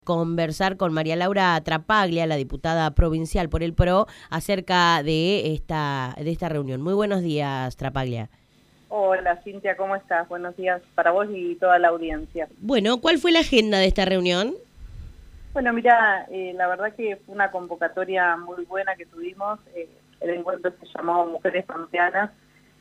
Conversar con María Laura Trapaglia, la diputada provincial por el PRO, acerca de esta reunión. Muy buenos días, Trapaglia. Hola, Cintia, ¿cómo estás? Buenos días para vos y toda la audiencia. Bueno, ¿cuál fue la agenda de esta reunión? Bueno, mira, la verdad que fue una convocatoria muy buena que tuvimos. El encuentro se llamó Mujeres Pampeanas.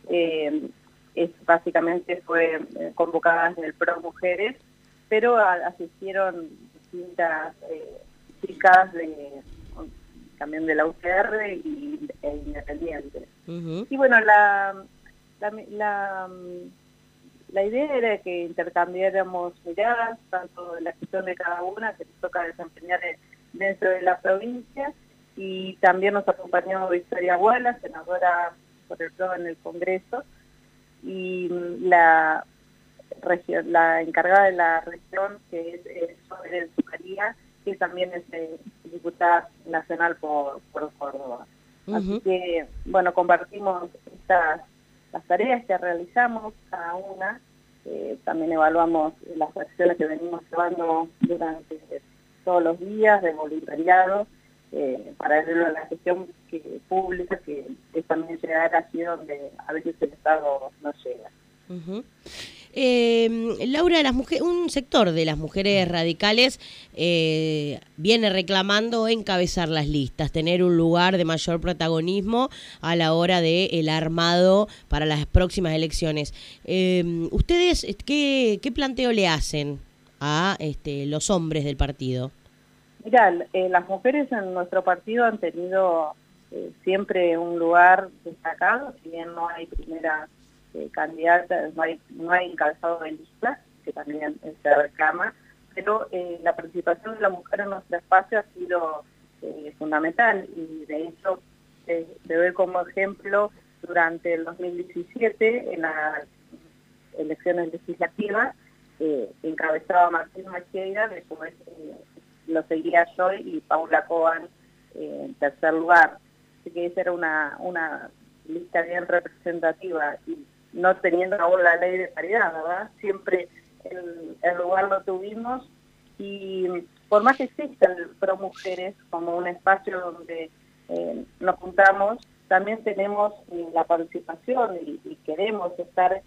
Básicamente fue convocadas del PRO Mujeres, pero asistieron distintas chicas también de la UCR e independientes. Y bueno, la idea era que intercambiáramos miradas, tanto de la gestión de cada una que nos toca desempeñar dentro de la provincia, y también nos acompañó Victoria Guala, senadora por el PRO en el Congreso, y la encargada de la región, que es Sober Zucaría, que también es diputada nacional por Córdoba. Así que, bueno, compartimos las tareas que realizamos cada una. También evaluamos las acciones que venimos llevando durante todos los días de voluntariado, para la gestión pública, que es también llegar así donde a veces el Estado no llega. Laura, un sector de las mujeres radicales viene reclamando encabezar las listas, tener un lugar de mayor protagonismo a la hora del armado para las próximas elecciones. ¿Ustedes qué planteo le hacen a los hombres del partido? Mirá, las mujeres en nuestro partido han tenido siempre un lugar destacado, si bien no hay primera candidata, no hay encabezado de lista, que también se reclama, pero la participación de la mujer en nuestro espacio ha sido fundamental, y de hecho se ve como ejemplo durante el 2017 en las elecciones legislativas. Encabezaba Martín Maquieira, después lo seguía yo y Paula Coban en tercer lugar. Así que esa era una lista bien representativa, y no teniendo aún la ley de paridad, ¿verdad? Siempre el lugar lo tuvimos, y por más que exista el PRO Mujeres como un espacio donde nos juntamos, también tenemos la participación y queremos estar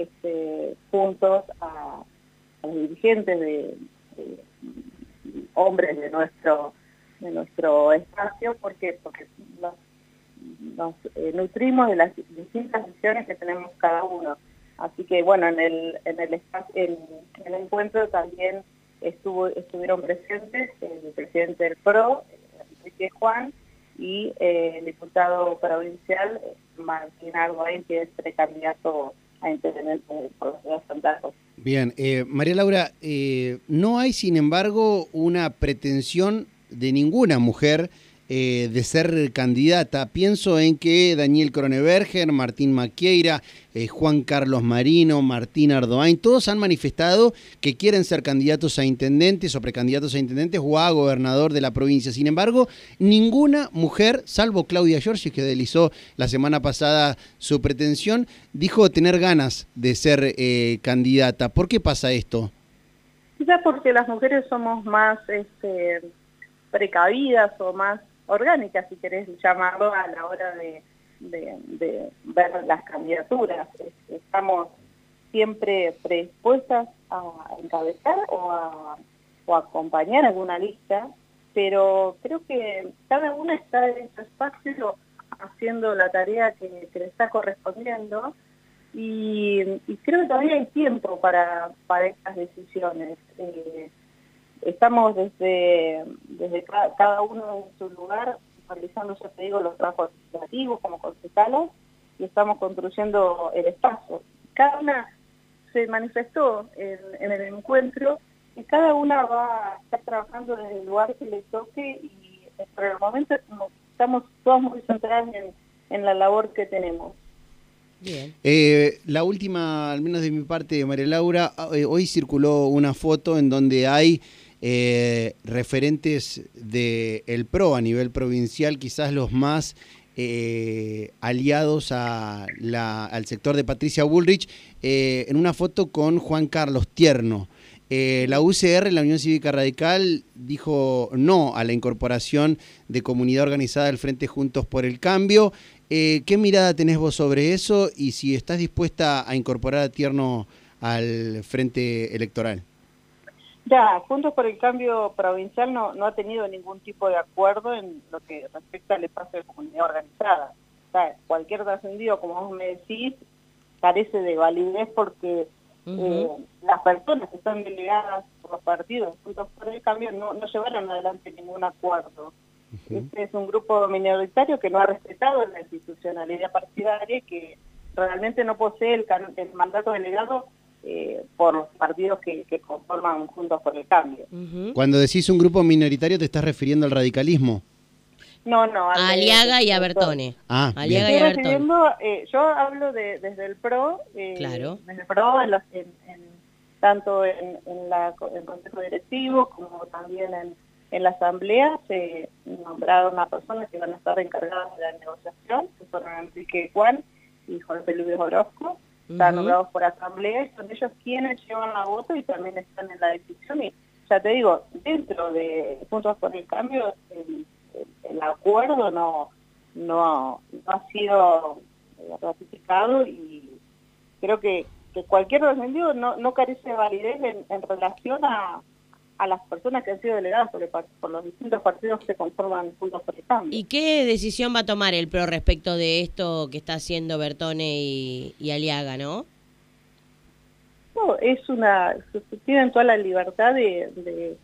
juntos a los dirigentes de hombres de nuestro espacio, porque nos nutrimos de las distintas visiones que tenemos cada uno. Así que bueno, en el encuentro también estuvieron presentes el presidente del PRO, Enrique Juan, y el diputado provincial Martín Ardoin, que es precandidato a intendente por la ciudad de Santa Rosa. Bien, María Laura, no hay sin embargo una pretensión de ninguna mujer de ser candidata. Pienso en que Daniel Cronenberger, Martín Maquieira, Juan Carlos Marino, Martín Ardoin, todos han manifestado que quieren ser candidatos a intendentes o precandidatos a intendentes o a gobernador de la provincia. Sin embargo, ninguna mujer, salvo Claudia Giorgi, que deslizó la semana pasada su pretensión, dijo tener ganas de ser candidata. ¿Por qué pasa esto? Quizás porque las mujeres somos más precavidas o más orgánicas, si querés llamarlo, a la hora de ver las candidaturas. Estamos siempre predispuestas a encabezar o a acompañar alguna lista, pero creo que cada una está en su espacio haciendo la tarea que le está correspondiendo, y creo que todavía hay tiempo para estas decisiones. Estamos desde cada uno en su lugar realizando, ya te digo, los trabajos legislativos como concejalas, y estamos construyendo el espacio. Cada una se manifestó en el encuentro, y cada una va a estar trabajando desde el lugar que le toque, y por el momento estamos todos muy centrados en la labor que tenemos. Bien. La última, al menos de mi parte, María Laura, hoy circuló una foto en donde hay referentes del PRO a nivel provincial, quizás los más aliados al sector de Patricia Bullrich, en una foto con Juan Carlos Tierno. La UCR, la Unión Cívica Radical, dijo no a la incorporación de comunidad organizada del Frente Juntos por el Cambio. ¿Qué mirada tenés vos sobre eso y si estás dispuesta a incorporar a Tierno al Frente Electoral? Ya, Juntos por el Cambio Provincial no ha tenido ningún tipo de acuerdo en lo que respecta al espacio de comunidad organizada. O sea, cualquier trascendido, como vos me decís, carece de validez porque las personas que están delegadas por los partidos Juntos por el Cambio no llevaron adelante ningún acuerdo. Este es un grupo minoritario que no ha respetado la institucionalidad partidaria y que realmente no posee el mandato delegado por los partidos que conforman Juntos por el Cambio. Cuando decís un grupo minoritario, ¿te estás refiriendo al radicalismo? No, a Aliaga y a Bertone. Aliaga y a Bertone. Yo hablo desde el PRO, claro. Desde el PRO, tanto en el Consejo Directivo como también en la Asamblea se nombraron a personas que van a estar encargadas de la negociación, que fueron Enrique Juan y Jorge Luis Orozco. Están nombrados por Asamblea y son ellos quienes llevan la voto y también están en la decisión. Y ya te digo, dentro de Juntos por el Cambio, el acuerdo no ha sido ratificado y creo que cualquier defendido no carece de validez en relación a las personas que han sido delegadas por los distintos partidos que conforman Juntos por el Cambio. ¿Y qué decisión va a tomar el PRO respecto de esto que está haciendo Bertone y Aliaga, no? No, tienen toda la libertad de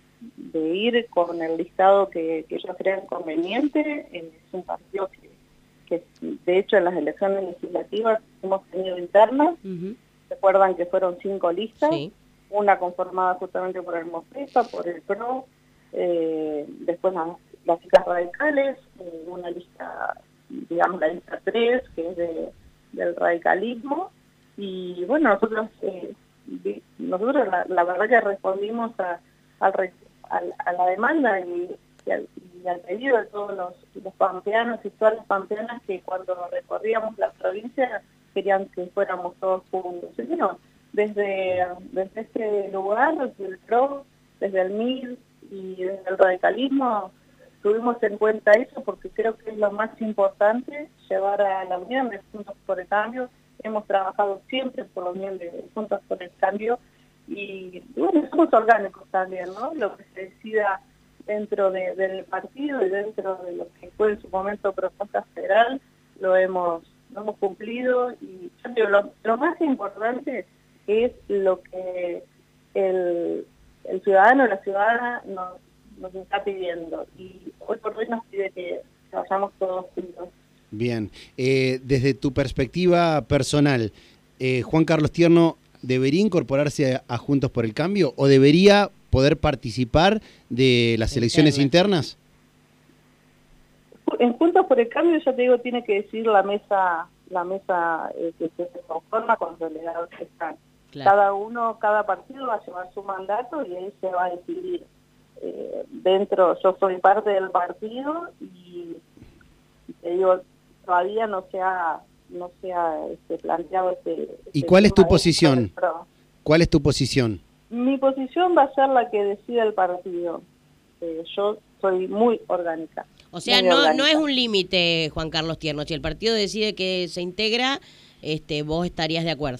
ir con el listado que ellos crean conveniente. Es un partido que de hecho en las elecciones legislativas hemos tenido internas. Recuerdan que fueron 5 listas. Sí. Una conformada justamente por el MOFEPA, por el PRO, después las chicas radicales, una lista, digamos la lista 3, que es del radicalismo, y bueno, nosotros la verdad que respondimos a la demanda y al pedido de todos los pampeanos y todas las pampeanas que cuando recorríamos la provincia querían que fuéramos todos juntos. Y bueno, desde este lugar, desde el PRO, desde el MIR y desde el radicalismo, tuvimos en cuenta eso porque creo que es lo más importante, llevar a la unión de Juntos por el Cambio. Hemos trabajado siempre por la unión de Juntos por el Cambio y bueno, somos orgánicos también, ¿no? Lo que se decida dentro del partido y dentro de lo que fue en su momento propuesta federal, lo hemos cumplido y yo digo, lo más importante es lo que el ciudadano o la ciudadana nos está pidiendo y hoy por hoy nos pide que vayamos todos juntos. Bien, desde tu perspectiva personal, Juan Carlos Tierno debería incorporarse a Juntos por el Cambio o debería poder participar de las elecciones internas? En Juntos por el Cambio, ya te digo, tiene que decidir la mesa que se conforma con los delegados que están. Claro. Cada partido va a llevar su mandato y ahí se va a decidir. Yo soy parte del partido y te digo, todavía no se ha planteado ¿Y cuál es tu posición? ¿Cuál es tu posición? Mi posición va a ser la que decida el partido. Yo soy muy orgánica. O sea, no es un límite, Juan Carlos Tierno. Si el partido decide que se integra, vos estarías de acuerdo.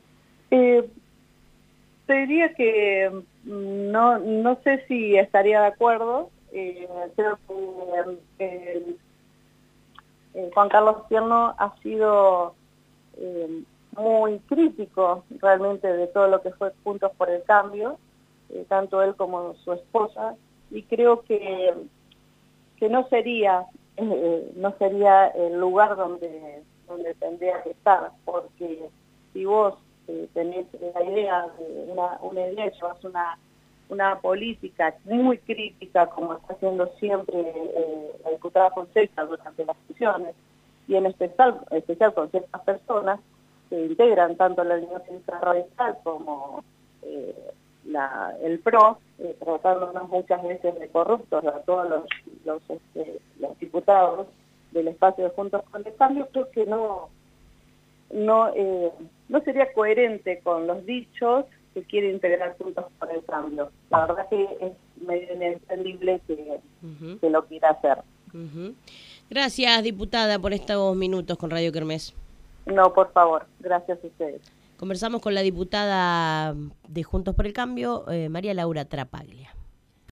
Te diría que no sé si estaría de acuerdo. Creo que Juan Carlos Tierno ha sido muy crítico realmente de todo lo que fue Juntos por el Cambio, tanto él como su esposa, y creo que no sería el lugar donde tendría que estar, porque si vos tenés la idea de una idea y llevas una política muy crítica como está haciendo siempre la diputada Fonseca durante las sesiones, y en especial con ciertas personas que integran tanto la Unión Cívica Radical como el PRO, tratándonos muchas veces de corruptos a todos los diputados del espacio de Juntos por el Cambio. Creo que no sería coherente con los dichos se quiere integrar Juntos por el Cambio. La verdad que es medio inentendible que lo quiera hacer. Gracias, diputada, por estos minutos con Radio Kermés. No, por favor, gracias a ustedes. Conversamos con la diputada de Juntos por el Cambio, María Laura Trapaglia.